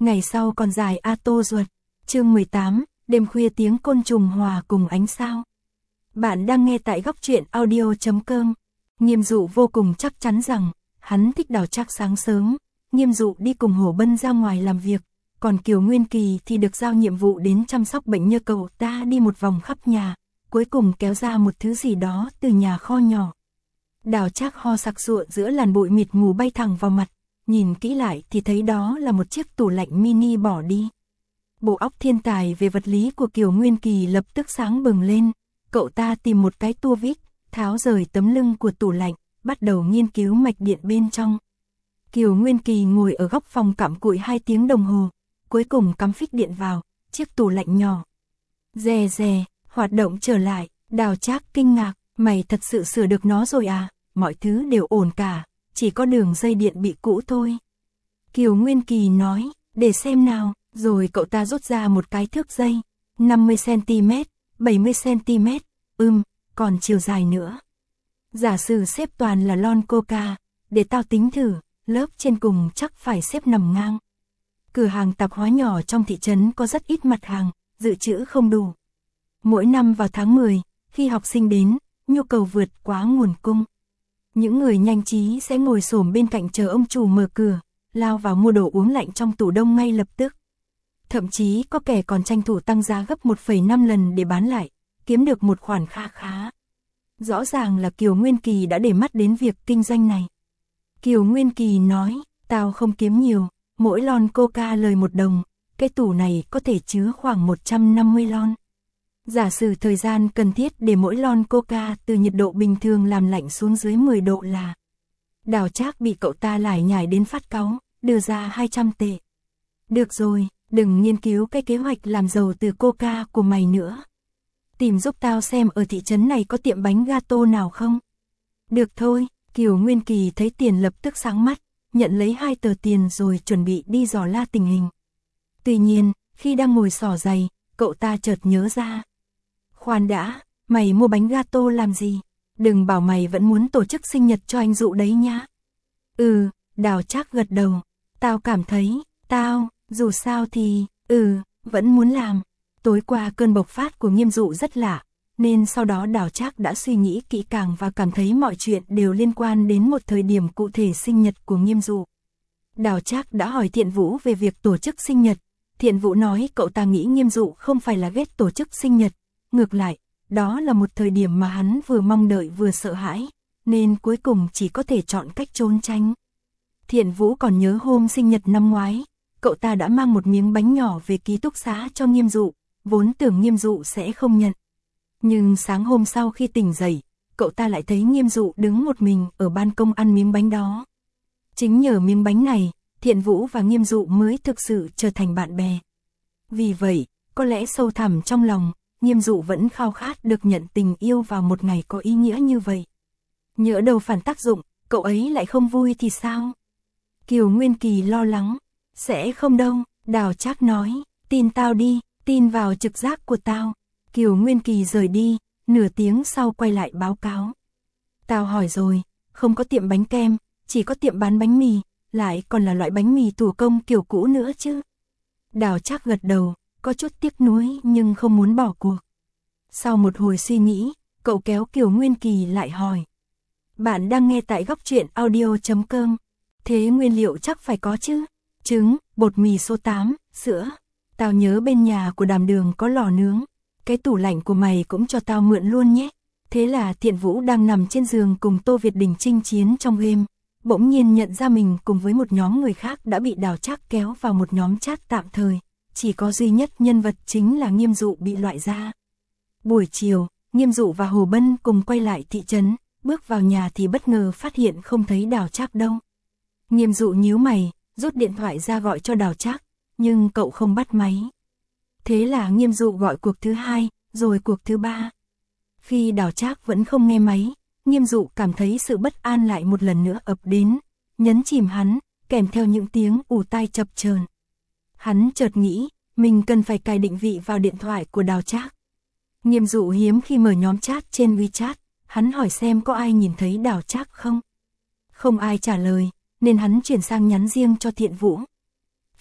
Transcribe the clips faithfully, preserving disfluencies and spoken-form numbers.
ngày sau còn dài a tô ruột. Chương mười tám, đêm khuya tiếng côn trùng hòa cùng ánh sao. Bạn đang nghe tại góc truyện audio chấm com. Nghiêm Dụ vô cùng chắc chắn rằng, hắn thích Đào Trác sáng sớm, Nghiêm Dụ đi cùng Hổ Bân ra ngoài làm việc, còn Kiều Nguyên Kỳ thì được giao nhiệm vụ đến chăm sóc bệnh nhân. Cậu ta đi một vòng khắp nhà, cuối cùng kéo ra một thứ gì đó từ nhà kho nhỏ. Đào Trác ho sặc sụa giữa làn bụi mịt mù bay thẳng vào mặt, nhìn kỹ lại thì thấy đó là một chiếc tủ lạnh mini bỏ đi. Bộ óc thiên tài về vật lý của Kiều Nguyên Kỳ lập tức sáng bừng lên, cậu ta tìm một cái tua vít, tháo rời tấm lưng của tủ lạnh, bắt đầu nghiên cứu mạch điện bên trong. Kiều Nguyên Kỳ ngồi ở góc phòng cặm cụi hai tiếng đồng hồ, cuối cùng cắm phích điện vào, chiếc tủ lạnh nhỏ. Rè rè, hoạt động trở lại, Đào Trác kinh ngạc, mày thật sự sửa được nó rồi à, mọi thứ đều ổn cả, chỉ có đường dây điện bị cũ thôi. Kiều Nguyên Kỳ nói, để xem nào, rồi cậu ta rút ra một cái thước dây, năm mươi xăng-ti-mét, bảy mươi xăng-ti-mét, ừm, còn chiều dài nữa. Giả sử xếp toàn là lon coca, để tao tính thử, lớp trên cùng chắc phải xếp nằm ngang. Cửa hàng tạp hóa nhỏ trong thị trấn có rất ít mặt hàng, dự trữ không đủ. Mỗi năm vào tháng mười, khi học sinh đến, nhu cầu vượt quá nguồn cung. Những người nhanh trí sẽ ngồi xổm bên cạnh chờ ông chủ mở cửa, lao vào mua đồ uống lạnh trong tủ đông ngay lập tức. Thậm chí có kẻ còn tranh thủ tăng giá gấp một phẩy năm lần để bán lại, kiếm được một khoản kha khá. Rõ ràng là Kiều Nguyên Kỳ đã để mắt đến việc kinh doanh này. Kiều Nguyên Kỳ nói, tao không kiếm nhiều, mỗi lon coca lời một đồng, cái tủ này có thể chứa khoảng một trăm năm mươi lon. Giả sử thời gian cần thiết để mỗi lon coca từ nhiệt độ bình thường làm lạnh xuống dưới mười độ là. Đào Trác bị cậu ta lải nhải đến phát cáu, đưa ra hai trăm tệ. Được rồi, đừng nghiên cứu cái kế hoạch làm giàu từ coca của mày nữa. Tìm giúp tao xem ở thị trấn này có tiệm bánh gato nào không. Được thôi, Kiều Nguyên Kỳ thấy tiền lập tức sáng mắt, nhận lấy hai tờ tiền rồi chuẩn bị đi dò la tình hình. Tuy nhiên, khi đang ngồi xỏ giày, cậu ta chợt nhớ ra. Khoan đã, mày mua bánh gato làm gì? Đừng bảo mày vẫn muốn tổ chức sinh nhật cho anh Dụ đấy nhá. Ừ, Đào Trác gật đầu. Tao cảm thấy, tao, dù sao thì, ừ, vẫn muốn làm. Tối qua cơn bộc phát của Nghiêm Dụ rất lạ, nên sau đó Đào Trác đã suy nghĩ kỹ càng và cảm thấy mọi chuyện đều liên quan đến một thời điểm cụ thể sinh nhật của Nghiêm Dụ. Đào Trác đã hỏi Thiện Vũ về việc tổ chức sinh nhật. Thiện Vũ nói cậu ta nghĩ Nghiêm Dụ không phải là ghét tổ chức sinh nhật. Ngược lại, đó là một thời điểm mà hắn vừa mong đợi vừa sợ hãi, nên cuối cùng chỉ có thể chọn cách trốn tránh. Thiện Vũ còn nhớ hôm sinh nhật năm ngoái, cậu ta đã mang một miếng bánh nhỏ về ký túc xá cho Nghiêm Dụ, vốn tưởng Nghiêm Dụ sẽ không nhận. Nhưng sáng hôm sau khi tỉnh dậy, cậu ta lại thấy Nghiêm Dụ đứng một mình ở ban công ăn miếng bánh đó. Chính nhờ miếng bánh này, Thiện Vũ và Nghiêm Dụ mới thực sự trở thành bạn bè. Vì vậy, có lẽ sâu thẳm trong lòng, Nghiêm Dụ vẫn khao khát được nhận tình yêu vào một ngày có ý nghĩa như vậy. Nhỡ đâu phản tác dụng, cậu ấy lại không vui thì sao? Kiều Nguyên Kỳ lo lắng. Sẽ không đâu, Đào Trác nói, tin tao đi, tin vào trực giác của tao. Kiều Nguyên Kỳ rời đi, nửa tiếng sau quay lại báo cáo. Tao hỏi rồi, không có tiệm bánh kem, chỉ có tiệm bán bánh mì, lại còn là loại bánh mì thủ công kiểu cũ nữa chứ. Đào Trác gật đầu, có chút tiếc nuối nhưng không muốn bỏ cuộc. Sau một hồi suy nghĩ, cậu kéo Kiều Nguyên Kỳ lại hỏi. Bạn đang nghe tại góc truyện audio chấm com. Thế nguyên liệu chắc phải có chứ? Trứng, bột mì số tám, sữa. Tao nhớ bên nhà của Đàm Đường có lò nướng. Cái tủ lạnh của mày cũng cho tao mượn luôn nhé. Thế là Thiện Vũ đang nằm trên giường cùng Tô Việt Đình chinh chiến trong game. Bỗng nhiên nhận ra mình cùng với một nhóm người khác đã bị Đào Trác kéo vào một nhóm chat tạm thời. Chỉ có duy nhất nhân vật chính là Nghiêm Dụ bị loại ra. Buổi chiều, Nghiêm Dụ và Hồ Bân cùng quay lại thị trấn, bước vào nhà thì bất ngờ phát hiện không thấy Đào Trác đâu. Nghiêm Dụ nhíu mày, rút điện thoại ra gọi cho Đào Trác, nhưng cậu không bắt máy. Thế là Nghiêm Dụ gọi cuộc thứ hai, rồi cuộc thứ ba. Khi Đào Trác vẫn không nghe máy, Nghiêm Dụ cảm thấy sự bất an lại một lần nữa ập đến, nhấn chìm hắn, kèm theo những tiếng ù tai chập chờn. Hắn chợt nghĩ, mình cần phải cài định vị vào điện thoại của Đào Trác. Nghiêm Dụ hiếm khi mở nhóm chat trên WeChat, hắn hỏi xem có ai nhìn thấy Đào Trác không. Không ai trả lời, nên hắn chuyển sang nhắn riêng cho Thiện Vũ.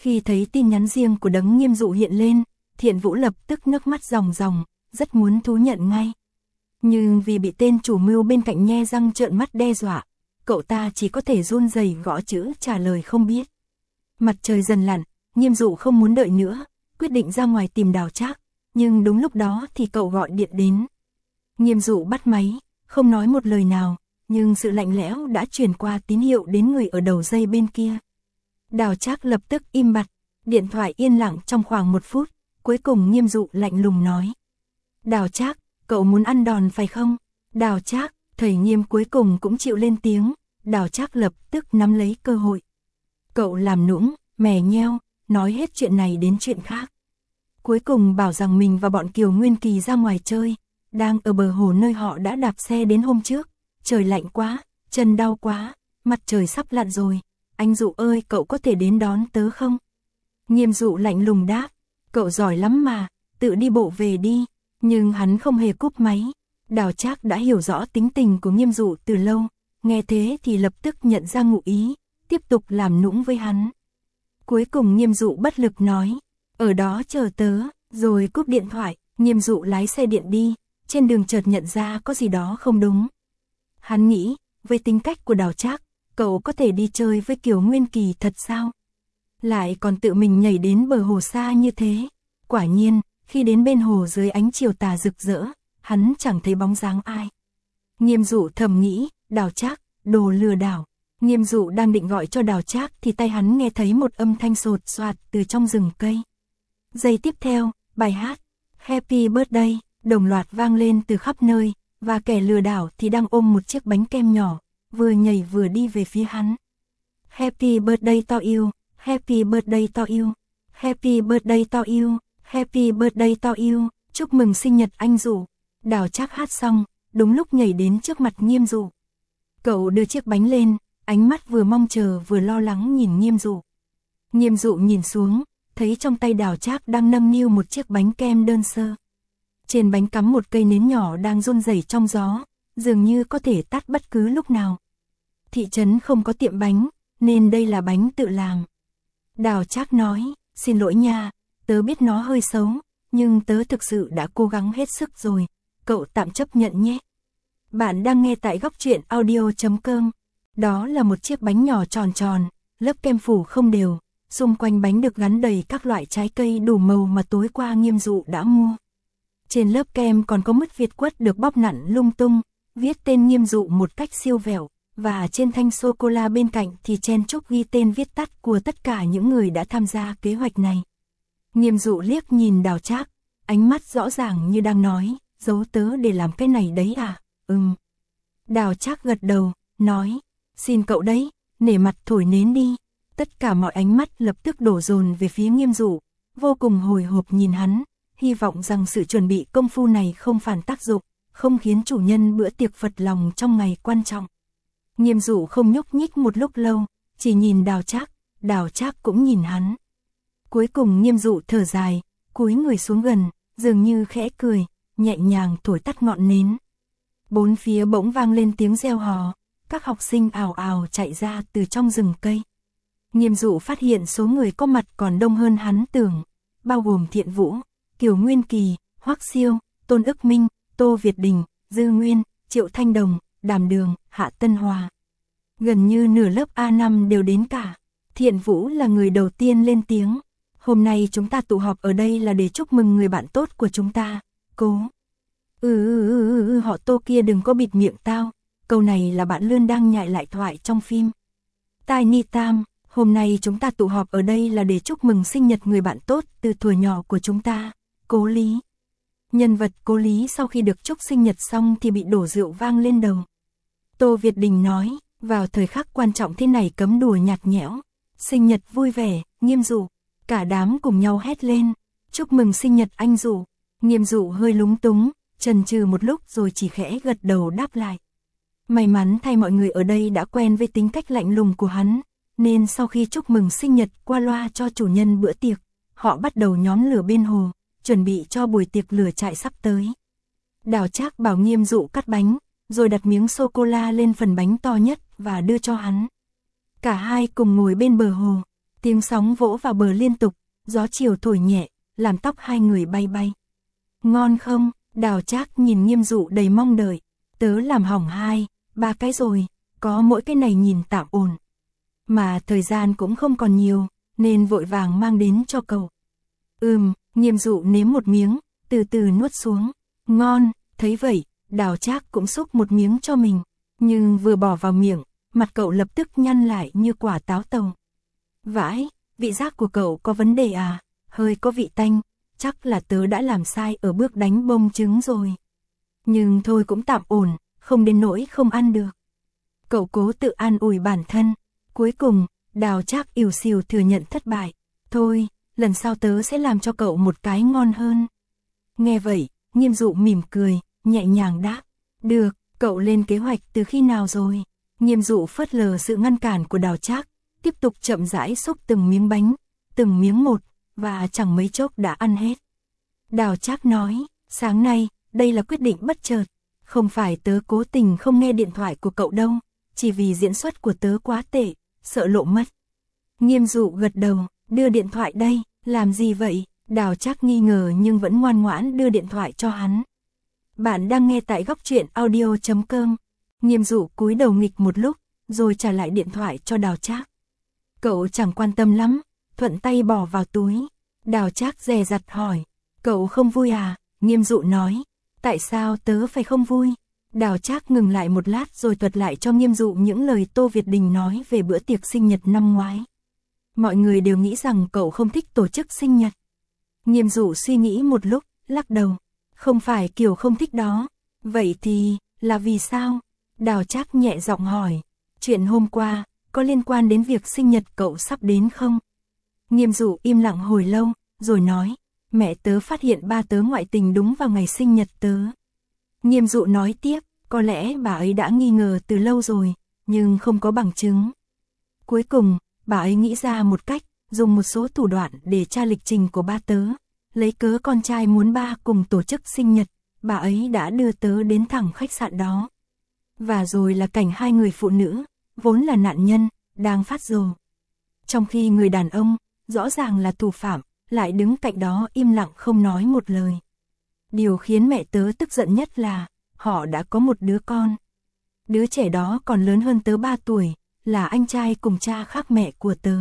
Khi thấy tin nhắn riêng của Đấng Nghiêm Dụ hiện lên, Thiện Vũ lập tức nước mắt ròng ròng, rất muốn thú nhận ngay. Nhưng vì bị tên chủ mưu bên cạnh nhe răng trợn mắt đe dọa, cậu ta chỉ có thể run rẩy gõ chữ trả lời không biết. Mặt trời dần lặn, Nghiêm Dụ không muốn đợi nữa, quyết định ra ngoài tìm Đào Trác, nhưng đúng lúc đó thì cậu gọi điện đến. Nghiêm Dụ bắt máy, không nói một lời nào, nhưng sự lạnh lẽo đã truyền qua tín hiệu đến người ở đầu dây bên kia. Đào Trác lập tức im bặt, điện thoại yên lặng trong khoảng một phút, cuối cùng Nghiêm Dụ lạnh lùng nói. Đào Trác, cậu muốn ăn đòn phải không? Đào Trác, thầy Nghiêm cuối cùng cũng chịu lên tiếng, Đào Trác lập tức nắm lấy cơ hội. Cậu làm nũng, mè nheo, nói hết chuyện này đến chuyện khác. Cuối cùng bảo rằng mình và bọn Kiều Nguyên Kỳ ra ngoài chơi, đang ở bờ hồ nơi họ đã đạp xe đến hôm trước. Trời lạnh quá, chân đau quá, mặt trời sắp lặn rồi. Anh Dụ ơi, cậu có thể đến đón tớ không? Nghiêm Dụ lạnh lùng đáp, cậu giỏi lắm mà, tự đi bộ về đi. Nhưng hắn không hề cúp máy. Đào Trác đã hiểu rõ tính tình của Nghiêm Dụ từ lâu, nghe thế thì lập tức nhận ra ngụ ý, tiếp tục làm nũng với hắn. Cuối cùng Nghiêm Dụ bất lực nói, ở đó chờ tớ, rồi cúp điện thoại. Nghiêm Dụ lái xe điện đi, trên đường chợt nhận ra có gì đó không đúng. Hắn nghĩ, với tính cách của Đào Trác, cậu có thể đi chơi với Kiều Nguyên Kỳ thật sao? Lại còn tự mình nhảy đến bờ hồ xa như thế. Quả nhiên, khi đến bên hồ dưới ánh chiều tà rực rỡ, hắn chẳng thấy bóng dáng ai. Nghiêm Dụ thầm nghĩ, Đào Trác, đồ lừa đảo. Nghiêm Dụ đang định gọi cho Đào Trác thì tay hắn nghe thấy một âm thanh sột soạt từ trong rừng cây. Giây tiếp theo, bài hát Happy Birthday đồng loạt vang lên từ khắp nơi, và kẻ lừa đảo thì đang ôm một chiếc bánh kem nhỏ, vừa nhảy vừa đi về phía hắn. Happy birthday to you, happy birthday to you, happy birthday to you, happy birthday to you, chúc mừng sinh nhật anh Dụ. Đào Trác hát xong, đúng lúc nhảy đến trước mặt Nghiêm Dụ. Cậu đưa chiếc bánh lên, ánh mắt vừa mong chờ vừa lo lắng nhìn Nghiêm Dụ. Nghiêm Dụ nhìn xuống, thấy trong tay Đào Trác đang nâng niu một chiếc bánh kem đơn sơ. Trên bánh cắm một cây nến nhỏ đang run rẩy trong gió, dường như có thể tắt bất cứ lúc nào. Thị trấn không có tiệm bánh, nên đây là bánh tự làm. Đào Trác nói, xin lỗi nha, tớ biết nó hơi xấu, nhưng tớ thực sự đã cố gắng hết sức rồi, cậu tạm chấp nhận nhé. Bạn đang nghe tại góc truyện audio chấm com. Đó là một chiếc bánh nhỏ tròn tròn, lớp kem phủ không đều, xung quanh bánh được gắn đầy các loại trái cây đủ màu mà tối qua Nghiêm Dụ đã mua. Trên lớp kem còn có mứt Việt quất được bóp nặn lung tung, viết tên Nghiêm Dụ một cách siêu vẹo, và trên thanh sô-cô-la bên cạnh thì chen chúc ghi tên viết tắt của tất cả những người đã tham gia kế hoạch này. Nghiêm Dụ liếc nhìn Đào Trác, ánh mắt rõ ràng như đang nói, giấu tớ để làm cái này đấy à? Ừm. Đào Trác gật đầu, nói, xin cậu đấy, nể mặt thổi nến đi. Tất cả mọi ánh mắt lập tức đổ dồn về phía Nghiêm Dụ, vô cùng hồi hộp nhìn hắn, hy vọng rằng sự chuẩn bị công phu này không phản tác dụng, không khiến chủ nhân bữa tiệc phật lòng trong ngày quan trọng. Nghiêm Dụ không nhúc nhích một lúc lâu, chỉ nhìn Đào Trác, Đào Trác cũng nhìn hắn. Cuối cùng Nghiêm Dụ thở dài, cúi người xuống gần, dường như khẽ cười, nhẹ nhàng thổi tắt ngọn nến. Bốn phía bỗng vang lên tiếng reo hò, các học sinh ào ào chạy ra từ trong rừng cây. Nghiêm Dụ phát hiện số người có mặt còn đông hơn hắn tưởng, bao gồm Thiện Vũ, Kiều Nguyên Kỳ, Hoắc Siêu, Tôn Ức Minh, Tô Việt Đình, Dư Nguyên, Triệu Thanh Đồng, Đàm Đường, Hạ Tân Hòa. Gần như nửa lớp A năm đều đến cả. Thiện Vũ là người đầu tiên lên tiếng. Hôm nay chúng ta tụ họp ở đây là để chúc mừng người bạn tốt của chúng ta, cố. Ừ ừ ừ ừ, ừ họ Tô kia đừng có bịt miệng tao. Câu này là bạn Lươn đang nhại lại thoại trong phim. Tai Ni Tam, hôm nay chúng ta tụ họp ở đây là để chúc mừng sinh nhật người bạn tốt từ thuở nhỏ của chúng ta, Cố Lý. Nhân vật Cố Lý sau khi được chúc sinh nhật xong thì bị đổ rượu vang lên đầu. Tô Việt Đình nói, vào thời khắc quan trọng thế này cấm đùa nhạt nhẽo. Sinh nhật vui vẻ, Nghiêm Dụ. Cả đám cùng nhau hét lên, chúc mừng sinh nhật anh Dụ. Nghiêm Dụ hơi lúng túng, chần chừ một lúc rồi chỉ khẽ gật đầu đáp lại. May mắn thay mọi người ở đây đã quen với tính cách lạnh lùng của hắn, nên sau khi chúc mừng sinh nhật qua loa cho chủ nhân bữa tiệc, họ bắt đầu nhóm lửa bên hồ, chuẩn bị cho buổi tiệc lửa trại sắp tới. Đào Trác bảo Nghiêm Dụ cắt bánh, rồi đặt miếng sô-cô-la lên phần bánh to nhất và đưa cho hắn. Cả hai cùng ngồi bên bờ hồ, Tiếng sóng vỗ vào bờ liên tục, gió chiều thổi nhẹ, làm tóc hai người bay bay. Ngon không? Đào Trác nhìn Nghiêm Dụ đầy mong đợi. Tớ làm hỏng hai, ba cái rồi, có mỗi cái này nhìn tạm ổn. Mà thời gian cũng không còn nhiều, nên vội vàng mang đến cho cậu. Ừm, Nghiêm Dụ nếm một miếng, từ từ nuốt xuống. Ngon, thấy vậy, Đào Trác cũng xúc một miếng cho mình. Nhưng vừa bỏ vào miệng, mặt cậu lập tức nhăn lại như quả táo tàu. Vãi, vị giác của cậu có vấn đề à? Hơi có vị tanh, chắc là tớ đã làm sai ở bước đánh bông trứng rồi. Nhưng thôi cũng tạm ổn, không đến nỗi không ăn được. Cậu cố tự an ủi bản thân. Cuối cùng, Đào Trác ỉu xìu thừa nhận thất bại. Thôi, lần sau tớ sẽ làm cho cậu một cái ngon hơn. Nghe vậy, Nghiêm Dụ mỉm cười, nhẹ nhàng đáp. Được, cậu lên kế hoạch từ khi nào rồi? Nghiêm Dụ phớt lờ sự ngăn cản của Đào Trác, tiếp tục chậm rãi xúc từng miếng bánh, từng miếng một, và chẳng mấy chốc đã ăn hết. Đào Trác nói, sáng nay, đây là quyết định bất chợt. Không phải tớ cố tình không nghe điện thoại của cậu đâu, chỉ vì diễn xuất của tớ quá tệ, sợ lộ mất. Nghiêm Dụ gật đầu, đưa điện thoại đây, làm gì vậy? Đào Trác nghi ngờ nhưng vẫn ngoan ngoãn đưa điện thoại cho hắn. Bạn đang nghe tại góc truyện audio chấm com. Nghiêm Dụ cúi đầu nghịch một lúc, rồi trả lại điện thoại cho Đào Trác. Cậu chẳng quan tâm lắm, thuận tay bỏ vào túi. Đào Trác dè dặt hỏi, cậu không vui à? Nghiêm Dụ nói, tại sao tớ phải không vui? Đào Trác ngừng lại một lát rồi thuật lại cho Nghiêm Dụ những lời Tô Việt Đình nói về bữa tiệc sinh nhật năm ngoái. Mọi người đều nghĩ rằng cậu không thích tổ chức sinh nhật. Nghiêm Dụ suy nghĩ một lúc, lắc đầu, không phải kiểu không thích đó. Vậy thì, là vì sao? Đào Trác nhẹ giọng hỏi, chuyện hôm qua, có liên quan đến việc sinh nhật cậu sắp đến không? Nghiêm Dụ im lặng hồi lâu, rồi nói, mẹ tớ phát hiện ba tớ ngoại tình đúng vào ngày sinh nhật tớ. Nghiêm Dụ nói tiếp, có lẽ bà ấy đã nghi ngờ từ lâu rồi, nhưng không có bằng chứng. Cuối cùng, bà ấy nghĩ ra một cách, dùng một số thủ đoạn để tra lịch trình của ba tớ. Lấy cớ con trai muốn ba cùng tổ chức sinh nhật, bà ấy đã đưa tớ đến thẳng khách sạn đó. Và rồi là cảnh hai người phụ nữ, vốn là nạn nhân, đang phát rồ. Trong khi người đàn ông, rõ ràng là thủ phạm, lại đứng cạnh đó im lặng không nói một lời. Điều khiến mẹ tớ tức giận nhất là, họ đã có một đứa con. Đứa trẻ đó còn lớn hơn tớ ba tuổi, là anh trai cùng cha khác mẹ của tớ.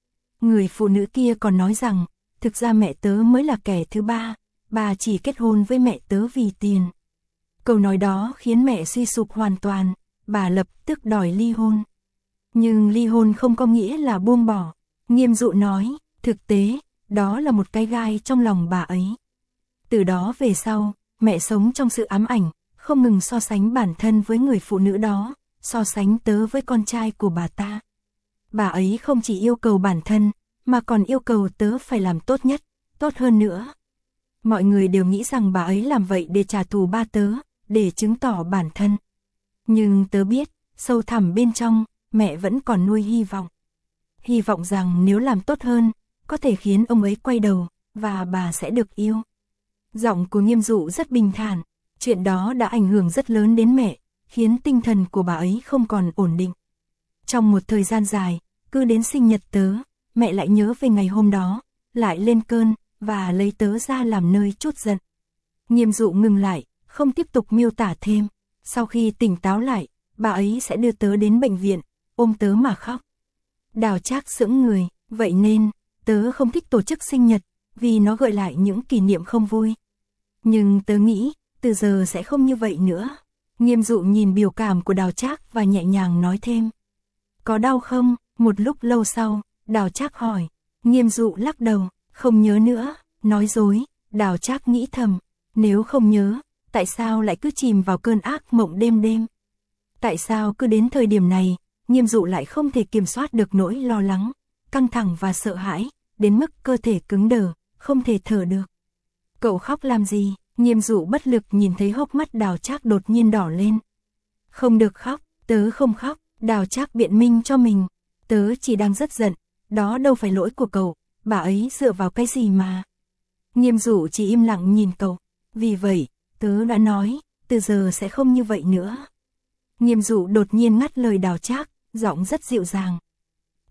Người phụ nữ kia còn nói rằng, thực ra mẹ tớ mới là kẻ thứ ba, bà chỉ kết hôn với mẹ tớ vì tiền. Câu nói đó khiến mẹ suy sụp hoàn toàn, bà lập tức đòi ly hôn. Nhưng ly hôn không có nghĩa là buông bỏ. Nghiêm Dụ nói, thực tế, đó là một cái gai trong lòng bà ấy. Từ đó về sau, mẹ sống trong sự ám ảnh, không ngừng so sánh bản thân với người phụ nữ đó, so sánh tớ với con trai của bà ta. Bà ấy không chỉ yêu cầu bản thân, mà còn yêu cầu tớ phải làm tốt nhất, tốt hơn nữa. Mọi người đều nghĩ rằng bà ấy làm vậy để trả thù ba tớ, để chứng tỏ bản thân. Nhưng tớ biết, sâu thẳm bên trong, mẹ vẫn còn nuôi hy vọng. Hy vọng rằng nếu làm tốt hơn, có thể khiến ông ấy quay đầu, và bà sẽ được yêu. Giọng của Nghiêm Dụ rất bình thản, chuyện đó đã ảnh hưởng rất lớn đến mẹ, khiến tinh thần của bà ấy không còn ổn định. Trong một thời gian dài, cứ đến sinh nhật tớ, mẹ lại nhớ về ngày hôm đó, lại lên cơn, và lấy tớ ra làm nơi trút giận. Nghiêm Dụ ngừng lại, không tiếp tục miêu tả thêm. Sau khi tỉnh táo lại, bà ấy sẽ đưa tớ đến bệnh viện, ôm tớ mà khóc. Đào Trác sững người, vậy nên, tớ không thích tổ chức sinh nhật, vì nó gợi lại những kỷ niệm không vui. Nhưng tớ nghĩ, từ giờ sẽ không như vậy nữa. Nghiêm Dụ nhìn biểu cảm của Đào Trác và nhẹ nhàng nói thêm. Có đau không? Một lúc lâu sau, Đào Trác hỏi. Nghiêm Dụ lắc đầu, không nhớ nữa, nói dối. Đào Trác nghĩ thầm, nếu không nhớ, tại sao lại cứ chìm vào cơn ác mộng đêm đêm? Tại sao cứ đến thời điểm này, Nghiêm Dụ lại không thể kiểm soát được nỗi lo lắng, căng thẳng và sợ hãi, đến mức cơ thể cứng đờ, không thể thở được. Cậu khóc làm gì? Nghiêm Dụ bất lực nhìn thấy hốc mắt Đào Trác đột nhiên đỏ lên. Không được khóc, tớ không khóc. Đào Trác biện minh cho mình. Tớ chỉ đang rất giận, đó đâu phải lỗi của cậu, bà ấy dựa vào cái gì mà. Nghiêm Dụ chỉ im lặng nhìn cậu. Vì vậy, tớ đã nói, từ giờ sẽ không như vậy nữa. Nghiêm Dụ đột nhiên ngắt lời Đào Trác, giọng rất dịu dàng.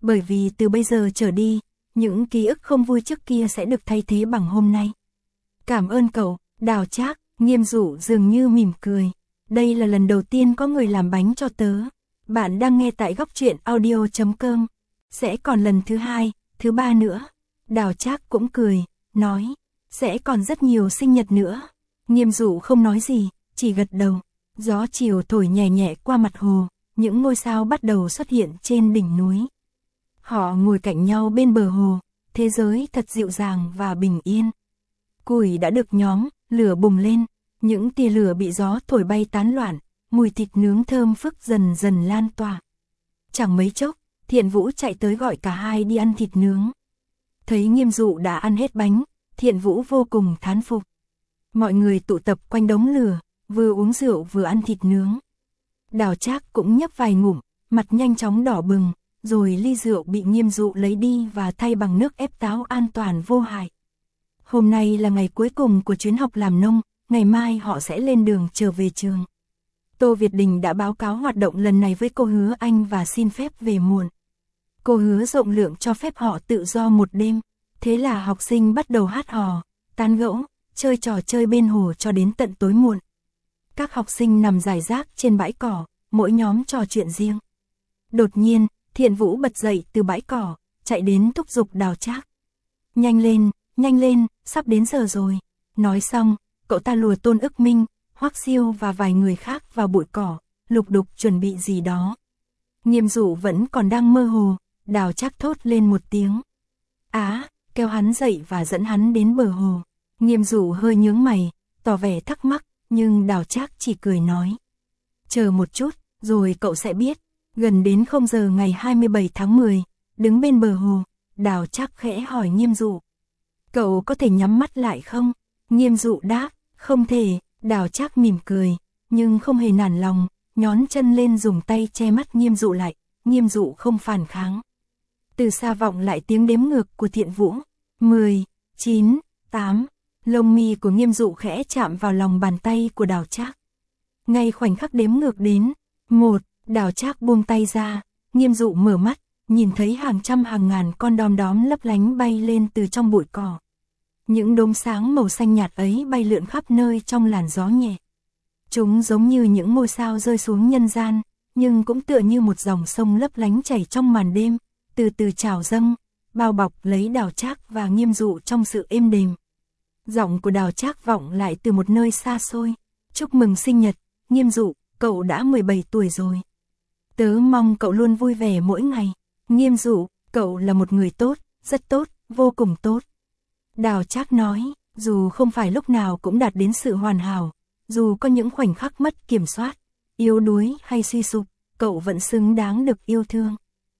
bởi vì từ bây giờ trở đi, những ký ức không vui trước kia sẽ được thay thế bằng hôm nay. Cảm ơn cậu, Đào Trác. Nghiêm Dụ dường như mỉm cười. Đây là lần đầu tiên có người làm bánh cho tớ. Bạn đang nghe tại góc truyện audio chấm com. Sẽ còn lần thứ hai, thứ ba nữa. Đào Trác cũng cười, nói, sẽ còn rất nhiều sinh nhật nữa. Nghiêm Dụ không nói gì, chỉ gật đầu. Gió chiều thổi nhẹ nhẹ qua mặt hồ, những ngôi sao bắt đầu xuất hiện trên đỉnh núi. Họ ngồi cạnh nhau bên bờ hồ, thế giới thật dịu dàng và bình yên. Củi đã được nhóm, lửa bùng lên, những tia lửa bị gió thổi bay tán loạn, mùi thịt nướng thơm phức dần dần lan tỏa. Chẳng mấy chốc, Thiện Vũ chạy tới gọi cả hai đi ăn thịt nướng. Thấy Nghiêm Dụ đã ăn hết bánh, Thiện Vũ vô cùng thán phục. Mọi người tụ tập quanh đống lửa, vừa uống rượu vừa ăn thịt nướng. Đào Trác cũng nhấp vài ngụm, mặt nhanh chóng đỏ bừng, rồi ly rượu bị Nghiêm Dụ lấy đi và thay bằng nước ép táo an toàn vô hại. Hôm nay là ngày cuối cùng của chuyến học làm nông, ngày mai họ sẽ lên đường trở về trường. Tô Việt Đình đã báo cáo hoạt động lần này với cô Hứa Anh và xin phép về muộn. Cô Hứa rộng lượng cho phép họ tự do một đêm, thế là học sinh bắt đầu hát hò, tán gẫu, chơi trò chơi bên hồ cho đến tận tối muộn. Các học sinh nằm rải rác trên bãi cỏ, mỗi nhóm trò chuyện riêng. Đột nhiên, Thiện Vũ bật dậy từ bãi cỏ, chạy đến thúc giục Đào Trác. Nhanh lên, nhanh lên, sắp đến giờ rồi. Nói xong, cậu ta lùa Tôn Ức Minh, Hoắc Siêu và vài người khác vào bụi cỏ, lục đục chuẩn bị gì đó. Nghiêm Dụ vẫn còn đang mơ hồ, Đào Trác thốt lên một tiếng. Á, kéo hắn dậy và dẫn hắn đến bờ hồ. Nghiêm Dụ hơi nhướng mày, tỏ vẻ thắc mắc, nhưng Đào Trác chỉ cười nói. Chờ một chút, rồi cậu sẽ biết. Gần đến không giờ ngày hai mươi bảy tháng mười, đứng bên bờ hồ, Đào Trác khẽ hỏi Nghiêm Dụ. Cậu có thể nhắm mắt lại không? Nghiêm Dụ đáp, không thể. Đào Trác mỉm cười, nhưng không hề nản lòng, nhón chân lên dùng tay che mắt Nghiêm Dụ lại. Nghiêm Dụ không phản kháng. Từ xa vọng lại tiếng đếm ngược của Thiện Vũ. mười, chín, tám. Lông mi của Nghiêm Dụ khẽ chạm vào lòng bàn tay của Đào Trác. Ngay khoảnh khắc đếm ngược đến. một. Đào Trác buông tay ra. Nghiêm Dụ mở mắt, nhìn thấy hàng trăm hàng ngàn con đom đóm lấp lánh bay lên từ trong bụi cỏ. Những đốm sáng màu xanh nhạt ấy bay lượn khắp nơi trong làn gió nhẹ. Chúng giống như những ngôi sao rơi xuống nhân gian, nhưng cũng tựa như một dòng sông lấp lánh chảy trong màn đêm, từ từ trào dâng, bao bọc lấy Đào Trác và Nghiêm Dụ trong sự êm đềm. Giọng của Đào Trác vọng lại từ một nơi xa xôi. Chúc mừng sinh nhật, Nghiêm Dụ, cậu đã mười bảy tuổi rồi. Tớ mong cậu luôn vui vẻ mỗi ngày. Nghiêm Dụ, cậu là một người tốt, rất tốt, vô cùng tốt. Đào Trác nói, dù không phải lúc nào cũng đạt đến sự hoàn hảo, dù có những khoảnh khắc mất kiểm soát, yếu đuối hay suy sụp, cậu vẫn xứng đáng được yêu thương.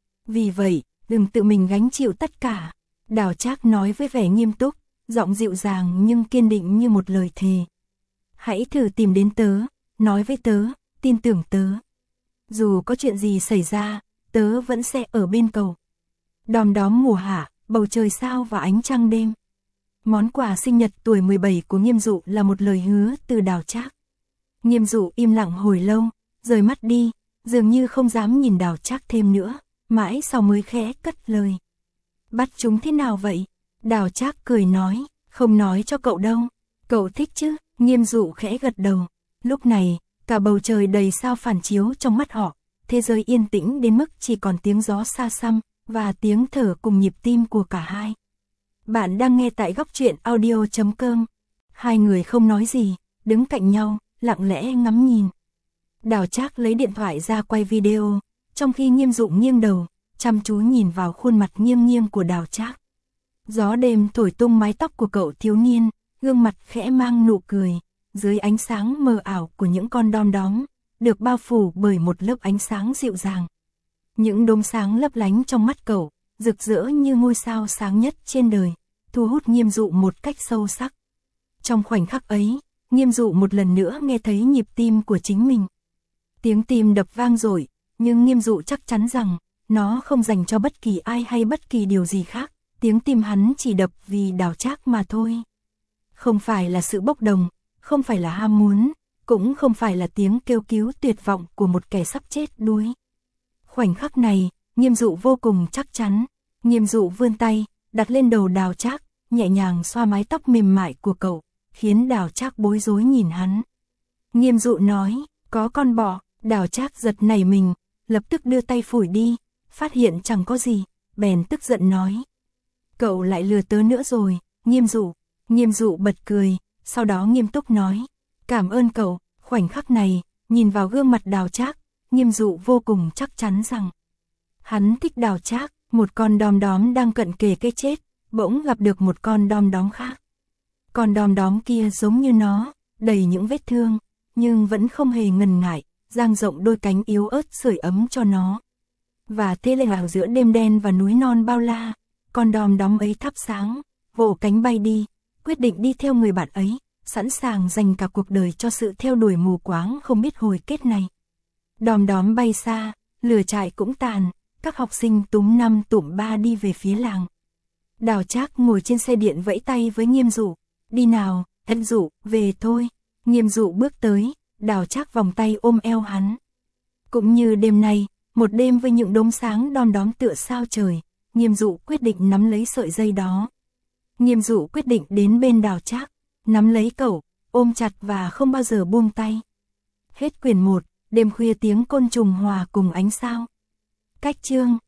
Vì vậy, đừng tự mình gánh chịu tất cả. Đào Trác nói với vẻ nghiêm túc, giọng dịu dàng nhưng kiên định như một lời thề. Hãy thử tìm đến tớ, nói với tớ, tin tưởng tớ. Dù có chuyện gì xảy ra, tớ vẫn sẽ ở bên cậu. Đom đóm mùa hạ, bầu trời sao và ánh trăng đêm. Món quà sinh nhật tuổi mười bảy của Nghiêm Dụ là một lời hứa từ Đào Trác. Nghiêm Dụ im lặng hồi lâu, rời mắt đi, dường như không dám nhìn Đào Trác thêm nữa, mãi sau mới khẽ cất lời. Bắt chúng thế nào vậy? Đào Trác cười nói, không nói cho cậu đâu. Cậu thích chứ? Nghiêm Dụ khẽ gật đầu. Lúc này, cả bầu trời đầy sao phản chiếu trong mắt họ, thế giới yên tĩnh đến mức chỉ còn tiếng gió xa xăm và tiếng thở cùng nhịp tim của cả hai. Bạn đang nghe tại góc truyện audio chấm com. Hai người không nói gì, đứng cạnh nhau, lặng lẽ ngắm nhìn. Đào Trác lấy điện thoại ra quay video, trong khi Nghiêm Dụ nghiêng đầu, chăm chú nhìn vào khuôn mặt nghiêng nghiêng của Đào Trác. Gió đêm thổi tung mái tóc của cậu thiếu niên, gương mặt khẽ mang nụ cười, dưới ánh sáng mờ ảo của những con đom đóm, được bao phủ bởi một lớp ánh sáng dịu dàng. Những đốm sáng lấp lánh trong mắt cậu, rực rỡ như ngôi sao sáng nhất trên đời, thu hút Nghiêm Dụ một cách sâu sắc. Trong khoảnh khắc ấy, Nghiêm Dụ một lần nữa nghe thấy nhịp tim của chính mình. Tiếng tim đập vang dội, nhưng Nghiêm Dụ chắc chắn rằng, nó không dành cho bất kỳ ai hay bất kỳ điều gì khác, tiếng tim hắn chỉ đập vì Đào Trác mà thôi. Không phải là sự bốc đồng, không phải là ham muốn, cũng không phải là tiếng kêu cứu tuyệt vọng của một kẻ sắp chết đuối. Khoảnh khắc này, Nghiêm Dụ vô cùng chắc chắn. Nghiêm Dụ vươn tay, đặt lên đầu Đào Trác, nhẹ nhàng xoa mái tóc mềm mại của cậu, khiến Đào Trác bối rối nhìn hắn. Nghiêm Dụ nói, có con bọ. Đào Trác giật nảy mình, lập tức đưa tay phủi đi, phát hiện chẳng có gì, bèn tức giận nói. Cậu lại lừa tớ nữa rồi, Nghiêm Dụ. Nghiêm Dụ bật cười, sau đó nghiêm túc nói. Cảm ơn cậu. Khoảnh khắc này, nhìn vào gương mặt Đào Trác, Nghiêm Dụ vô cùng chắc chắn rằng hắn thích Đào Trác. Một con đom đóm đang cận kề cái chết, bỗng gặp được một con đom đóm khác. Con đom đóm kia giống như nó, đầy những vết thương, nhưng vẫn không hề ngần ngại, dang rộng đôi cánh yếu ớt sưởi ấm cho nó. Và thế là ở giữa đêm đen và núi non bao la, con đom đóm ấy thắp sáng, vỗ cánh bay đi, quyết định đi theo người bạn ấy, sẵn sàng dành cả cuộc đời cho sự theo đuổi mù quáng không biết hồi kết này. Đom đóm bay xa, lửa trại cũng tàn, các học sinh túm năm tụm ba đi về phía làng. Đào Trác ngồi trên xe điện vẫy tay với Nghiêm Dụ. Đi nào, Ân Dụ, về thôi. Nghiêm Dụ bước tới, Đào Trác vòng tay ôm eo hắn. Cũng như đêm nay, một đêm với những đốm sáng đom đóm tựa sao trời, Nghiêm Dụ quyết định nắm lấy sợi dây đó. Nghiêm Dụ quyết định đến bên Đào Trác, nắm lấy cậu, ôm chặt và không bao giờ buông tay. Hết quyển một, đêm khuya tiếng côn trùng hòa cùng ánh sao. Cách chương